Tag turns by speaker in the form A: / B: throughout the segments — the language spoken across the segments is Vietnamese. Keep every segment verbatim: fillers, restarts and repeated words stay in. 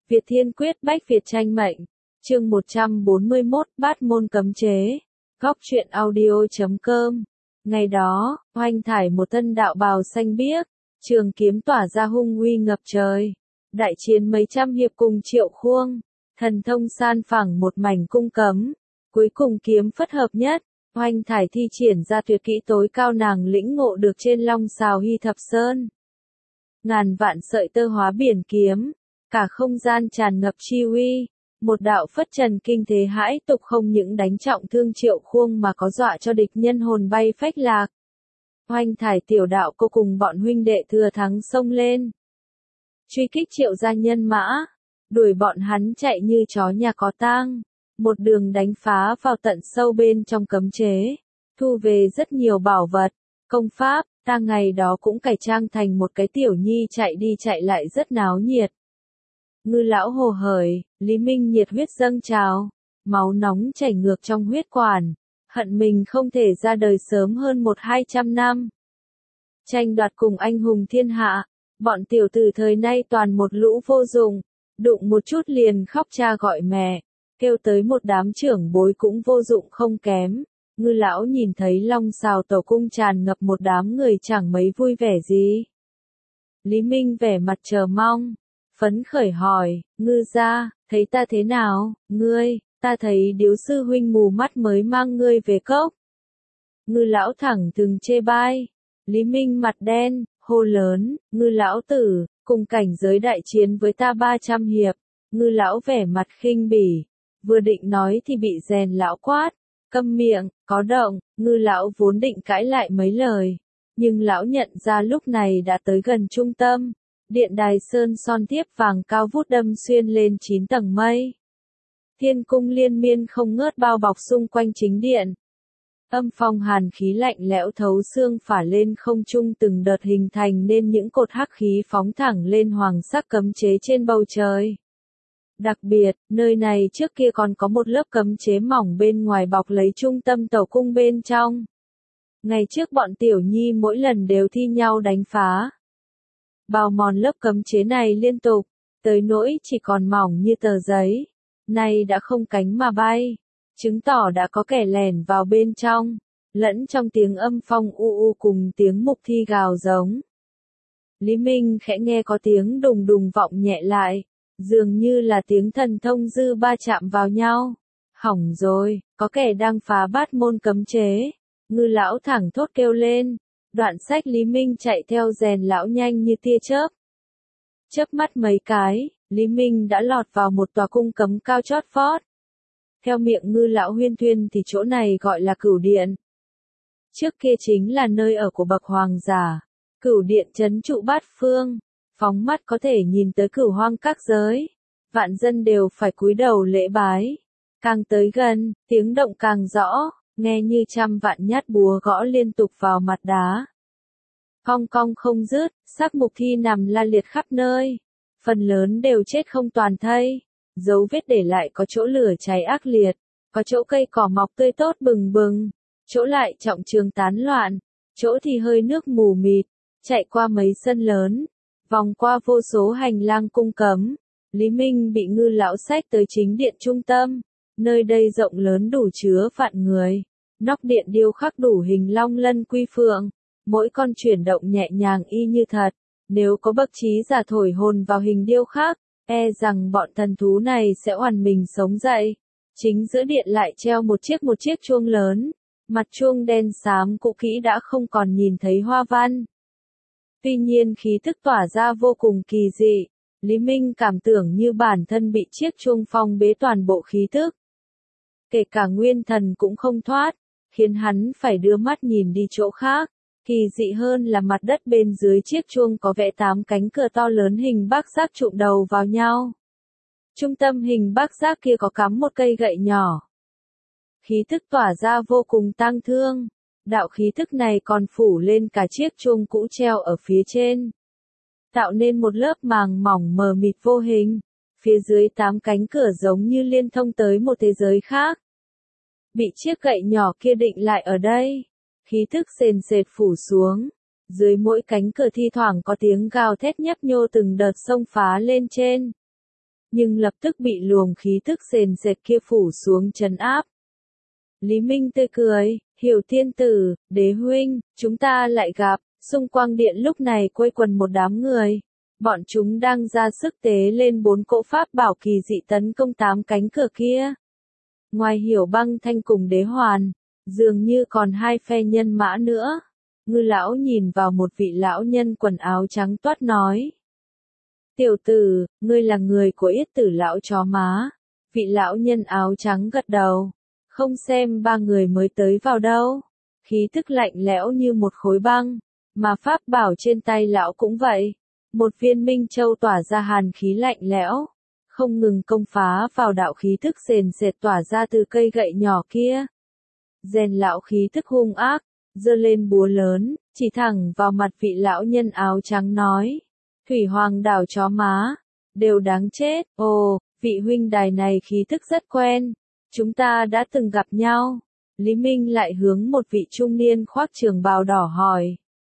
A: Việt Thiên Quyết Bách Việt Tranh Mệnh, chương một trăm bốn mươi mốt, Bát môn cấm chế. Góc truyện audio chấm com. Ngày đó, oanh thải một thân đạo bào xanh biếc, trường kiếm tỏa ra hung uy ngập trời. Đại chiến mấy trăm hiệp cùng Triệu Khuông, thần thông san phẳng một mảnh cung cấm. Cuối cùng kiếm phất hợp nhất, oanh thải thi triển ra tuyệt kỹ tối cao nàng lĩnh ngộ được trên Long Sào Hy Thập Sơn. Ngàn vạn sợi tơ hóa biển kiếm, cả không gian tràn ngập chi uy, một đạo phất trần kinh thế hãi tục không những đánh trọng thương Triệu Khuông mà có dọa cho địch nhân hồn bay phách lạc. Oanh thải tiểu đạo cô cùng bọn huynh đệ thừa thắng xông lên, truy kích Triệu gia nhân mã, đuổi bọn hắn chạy như chó nhà có tang, một đường đánh phá vào tận sâu bên trong cấm chế, thu về rất nhiều bảo vật, công pháp. Ta ngày đó cũng cải trang thành một cái tiểu nhi chạy đi chạy lại rất náo nhiệt. Ngư lão hồ hởi, Lý Minh nhiệt huyết dâng trào, máu nóng chảy ngược trong huyết quản, hận mình không thể ra đời sớm hơn một hai trăm năm. Tranh đoạt cùng anh hùng thiên hạ, bọn tiểu tử thời nay toàn một lũ vô dụng, đụng một chút liền khóc cha gọi mẹ, kêu tới một đám trưởng bối cũng vô dụng không kém. Ngư lão nhìn thấy Long Sào tổ cung tràn ngập một đám người chẳng mấy vui vẻ gì. Lý Minh vẻ mặt chờ mong, phấn khởi hỏi, ngư gia, thấy ta thế nào, ngươi, ta thấy điếu sư huynh mù mắt mới mang ngươi về cốc. Ngư lão thẳng thừng chê bai, Lý Minh mặt đen, hô lớn, ngư lão tử, cùng cảnh giới đại chiến với ta ba trăm hiệp. Ngư lão vẻ mặt khinh bỉ, vừa định nói thì bị rèn lão quát. Câm miệng, có động. Ngư lão vốn định cãi lại mấy lời, nhưng lão nhận ra lúc này đã tới gần trung tâm, điện đài sơn son thiếp vàng cao vút đâm xuyên lên chín tầng mây. Thiên cung liên miên không ngớt bao bọc xung quanh chính điện. Âm phong hàn khí lạnh lẽo thấu xương phả lên không trung từng đợt hình thành nên những cột hắc khí phóng thẳng lên hoàng sắc cấm chế trên bầu trời. Đặc biệt, nơi này trước kia còn có một lớp cấm chế mỏng bên ngoài bọc lấy trung tâm tổ cung bên trong. Ngày trước bọn tiểu nhi mỗi lần đều thi nhau đánh phá, bào mòn lớp cấm chế này liên tục, tới nỗi chỉ còn mỏng như tờ giấy, nay đã không cánh mà bay, chứng tỏ đã có kẻ lẻn vào bên trong, lẫn trong tiếng âm phong u u cùng tiếng mục thi gào giống. Lý Minh khẽ nghe có tiếng đùng đùng vọng nhẹ lại. Dường như là tiếng thần thông dư ba chạm vào nhau. Hỏng rồi, có kẻ đang phá bát môn cấm chế. Ngư lão thẳng thốt kêu lên. Đoạn sách Lý Minh chạy theo rèn lão nhanh như tia chớp. Chớp mắt mấy cái, Lý Minh đã lọt vào một tòa cung cấm cao chót vót. Theo miệng ngư lão huyên thuyên thì chỗ này gọi là Cửu Điện. Trước kia chính là nơi ở của bậc hoàng giả. Cửu Điện trấn trụ bát phương. Phóng mắt có thể nhìn tới cửu hoang các giới, vạn dân đều phải cúi đầu lễ bái. Càng tới gần, tiếng động càng rõ, nghe như trăm vạn nhát búa gõ liên tục vào mặt đá. Cong cong không dứt, xác mục thi nằm la liệt khắp nơi, phần lớn đều chết không toàn thây, dấu vết để lại có chỗ lửa cháy ác liệt, có chỗ cây cỏ mọc tươi tốt bừng bừng, chỗ lại trọng trường tán loạn, chỗ thì hơi nước mù mịt, chạy qua mấy sân lớn. Vòng qua vô số hành lang cung cấm, Lý Minh bị ngư lão xách tới chính điện trung tâm, nơi đây rộng lớn đủ chứa vạn người, nóc điện điêu khắc đủ hình long lân quy phượng, mỗi con chuyển động nhẹ nhàng y như thật, nếu có bậc trí giả thổi hồn vào hình điêu khắc, e rằng bọn thần thú này sẽ oằn mình sống dậy. Chính giữa điện lại treo một chiếc một chiếc chuông lớn, mặt chuông đen xám cũ kỹ đã không còn nhìn thấy hoa văn. Tuy nhiên khí thức tỏa ra vô cùng kỳ dị, Lý Minh cảm tưởng như bản thân bị chiếc chuông phong bế toàn bộ khí thức. Kể cả nguyên thần cũng không thoát, khiến hắn phải đưa mắt nhìn đi chỗ khác. Kỳ dị hơn là mặt đất bên dưới chiếc chuông có vẽ tám cánh cửa to lớn hình bát giác trụm đầu vào nhau. Trung tâm hình bát giác kia có cắm một cây gậy nhỏ. Khí thức tỏa ra vô cùng tang thương. Đạo khí thức này còn phủ lên cả chiếc chuông cũ treo ở phía trên, tạo nên một lớp màng mỏng mờ mịt vô hình. Phía dưới tám cánh cửa giống như liên thông tới một thế giới khác. Bị chiếc gậy nhỏ kia định lại ở đây, khí thức sền sệt phủ xuống. Dưới mỗi cánh cửa thi thoảng có tiếng gào thét nhấp nhô từng đợt xông phá lên trên. nhưng lập tức bị luồng khí tức sền sệt kia phủ xuống trấn áp. Lý Minh tươi cười, Hiểu tiên tử, Đế huynh, chúng ta lại gặp. Xung quanh điện lúc này quây quần một đám người. Bọn chúng đang ra sức tế lên bốn cỗ pháp bảo kỳ dị tấn công tám cánh cửa kia. Ngoài Hiểu Băng Thanh cùng Đế Hoàn, dường như còn hai phe nhân mã nữa. Ngư lão nhìn vào một vị lão nhân quần áo trắng toát nói. Tiểu tử, ngươi là người của Yết Tử lão chó má. Vị lão nhân áo trắng gật đầu. Không xem ba người mới tới vào đâu. Khí tức lạnh lẽo như một khối băng. Mà pháp bảo trên tay lão cũng vậy. Một viên minh châu tỏa ra hàn khí lạnh lẽo. Không ngừng công phá vào đạo khí tức sền sệt tỏa ra từ cây gậy nhỏ kia. Rèn lão khí tức hung ác, giơ lên búa lớn, chỉ thẳng vào mặt vị lão nhân áo trắng nói. Thủy Hoàng đảo chó má, đều đáng chết. Ồ, vị huynh đài này khí tức rất quen. Chúng ta đã từng gặp nhau. Lý Minh lại hướng một vị trung niên khoác trường bào đỏ hỏi.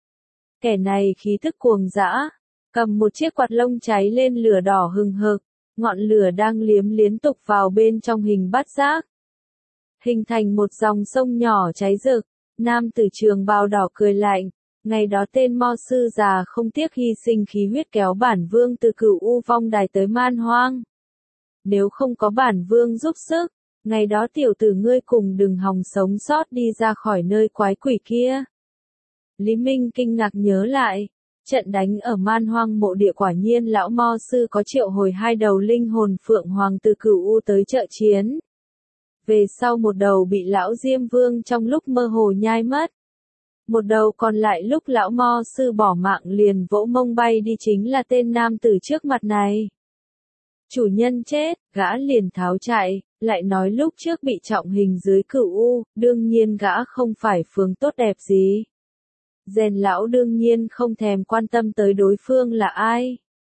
A: Kẻ này khí tức cuồng dã, cầm một chiếc quạt lông cháy lên lửa đỏ hừng hực, ngọn lửa đang liếm liên tục vào bên trong hình bát giác. Hình thành một dòng sông nhỏ cháy rực, nam tử trường bào đỏ cười lạnh, ngày đó tên Mo sư già không tiếc hy sinh khí huyết kéo bản vương từ Cửu U Vong Đài tới Man Hoang. Nếu không có bản vương giúp sức, ngày đó tiểu tử ngươi cùng đừng hòng sống sót đi ra khỏi nơi quái quỷ kia. Lý Minh kinh ngạc nhớ lại, trận đánh ở Man Hoang mộ địa quả nhiên lão Mo sư có triệu hồi hai đầu linh hồn phượng hoàng từ Cửu U tới trợ chiến. Về sau một đầu bị lão Diêm Vương trong lúc mơ hồ nhai mất. Một đầu còn lại lúc lão Mo sư bỏ mạng liền vỗ mông bay đi chính là tên nam tử trước mặt này. Chủ nhân chết, gã liền tháo chạy, lại nói lúc trước bị trọng hình dưới Cửu U, đương nhiên gã không phải phương tốt đẹp gì. Rèn lão đương nhiên không thèm quan tâm tới đối phương là ai.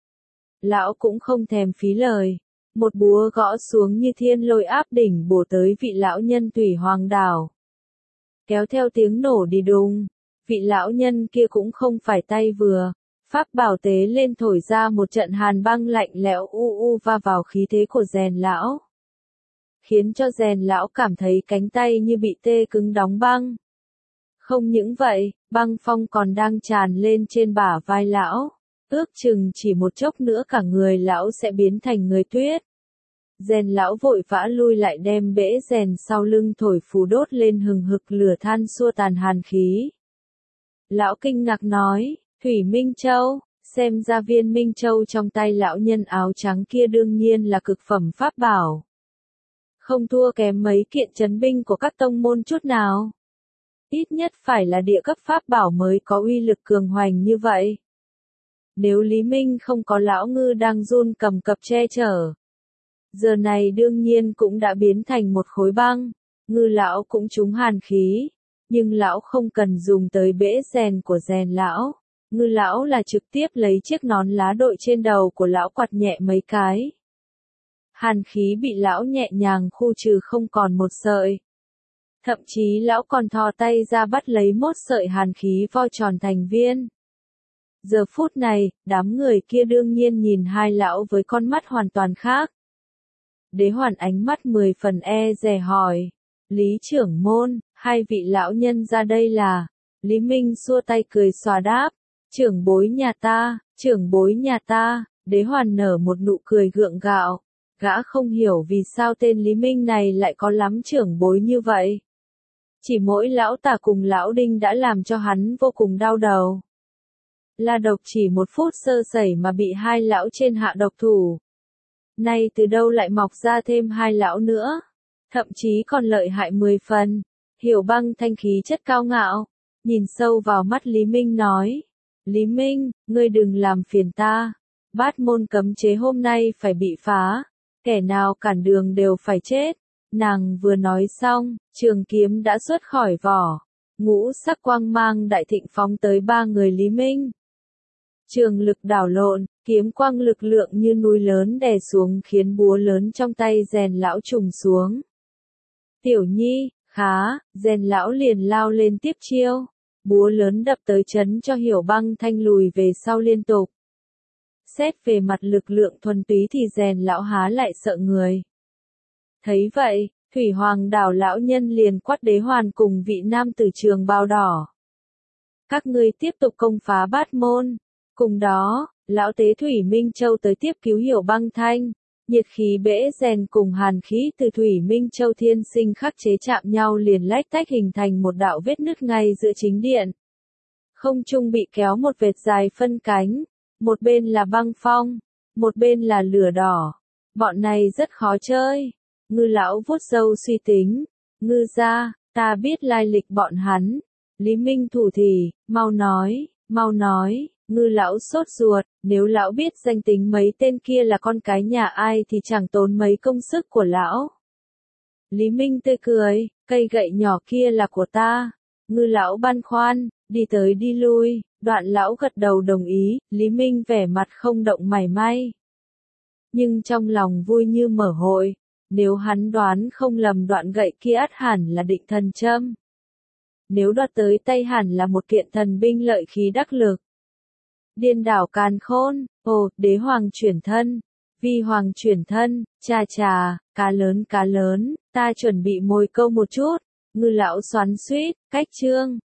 A: Lão cũng không thèm phí lời. Một búa gõ xuống như thiên lôi áp đỉnh bổ tới vị lão nhân Thủy Hoàng đảo. Kéo theo tiếng nổ đi đùng, vị lão nhân kia cũng không phải tay vừa. Pháp bảo tế lên thổi ra một trận hàn băng lạnh lẽo u u va vào khí thế của rèn lão. Khiến cho rèn lão cảm thấy cánh tay như bị tê cứng đóng băng. Không những vậy, băng phong còn đang tràn lên trên bả vai lão. Ước chừng chỉ một chốc nữa cả người lão sẽ biến thành người tuyết. Rèn lão vội vã lui lại đem bể rèn sau lưng thổi phù đốt lên hừng hực lửa than xua tàn hàn khí. Lão kinh ngạc nói, Thủy Minh Châu, xem ra viên Minh Châu trong tay lão nhân áo trắng kia đương nhiên là cực phẩm pháp bảo. Không thua kém mấy kiện trấn binh của các tông môn chút nào. Ít nhất phải là địa cấp pháp bảo mới có uy lực cường hoành như vậy. Nếu Lý Minh không có lão ngư đang run cầm cập che chở, giờ này đương nhiên cũng đã biến thành một khối băng. Ngư lão cũng trúng hàn khí, nhưng lão không cần dùng tới bể rèn của rèn lão. Ngư lão là trực tiếp lấy chiếc nón lá đội trên đầu của lão quạt nhẹ mấy cái. Hàn khí bị lão nhẹ nhàng khu trừ không còn một sợi. Thậm chí lão còn thò tay ra bắt lấy mốt sợi hàn khí vo tròn thành viên. Giờ phút này, đám người kia đương nhiên nhìn hai lão với con mắt hoàn toàn khác. Đế Hoàn ánh mắt mười phần e dè hỏi. Lý trưởng môn, hai vị lão nhân ra đây là. Lý Minh xua tay cười xòa đáp. Trưởng bối nhà ta, trưởng bối nhà ta. Đế Hoàn nở một nụ cười gượng gạo. Gã không hiểu vì sao tên Lý Minh này lại có lắm trưởng bối như vậy. Chỉ mỗi lão tả cùng lão đinh đã làm cho hắn vô cùng đau đầu. La độc chỉ một phút sơ sẩy mà bị hai lão trên hạ độc thủ. Nay từ đâu lại mọc ra thêm hai lão nữa. Thậm chí còn lợi hại mười phần. Hiểu Băng Thanh khí chất cao ngạo. Nhìn sâu vào mắt Lý Minh nói. Lý Minh, ngươi đừng làm phiền ta. Bát môn cấm chế hôm nay phải bị phá. Kẻ nào cản đường đều phải chết. Nàng vừa nói xong, trường kiếm đã xuất khỏi vỏ. Ngũ sắc quang mang đại thịnh phóng tới ba người Lý Minh. Trường lực đảo lộn, kiếm quang lực lượng như núi lớn đè xuống khiến búa lớn trong tay rèn lão trùng xuống. Tiểu Nhi, khá, rèn lão liền lao lên tiếp chiêu. Búa lớn đập tới chấn cho Hiểu Băng Thanh lùi về sau liên tục. xét về mặt lực lượng thuần túy thì rèn lão há lại sợ người. Thấy vậy, Thủy Hoàng đảo lão nhân liền quát Đế Hoàn cùng vị nam tử trường bào đỏ. Các ngươi tiếp tục công phá Bát Môn. Cùng đó, lão tế Thủy Minh Châu tới tiếp cứu Hiểu Băng Thanh. Nhiệt khí bể rèn cùng hàn khí từ Thủy Minh Châu thiên sinh khắc chế chạm nhau liền lách tách hình thành một đạo vết nứt ngay giữa chính điện. Không trung bị kéo một vệt dài phân cánh, một bên là băng phong, một bên là lửa đỏ. Bọn này rất khó chơi. Ngư lão vuốt râu suy tính. Ngư gia, ta biết lai lịch bọn hắn. Lý Minh thủ thì, mau nói, mau nói. Ngư lão sốt ruột, nếu lão biết danh tính mấy tên kia là con cái nhà ai thì chẳng tốn mấy công sức của lão. Lý Minh tươi cười, cây gậy nhỏ kia là của ta. Ngư lão băn khoăn, đi tới đi lui, Đoạn lão gật đầu đồng ý, Lý Minh vẻ mặt không động mảy may. Nhưng trong lòng vui như mở hội, nếu hắn đoán không lầm đoạn gậy kia ắt hẳn là định thần châm. Nếu đoạt tới tay hẳn là một kiện thần binh lợi khí đắc lực. Điên đảo càn khôn, ồ, đế hoàng chuyển thân, vi hoàng chuyển thân, chà chà, cá lớn cá lớn, ta chuẩn bị mồi câu một chút, ngư lão xoắn xuýt, cách chương.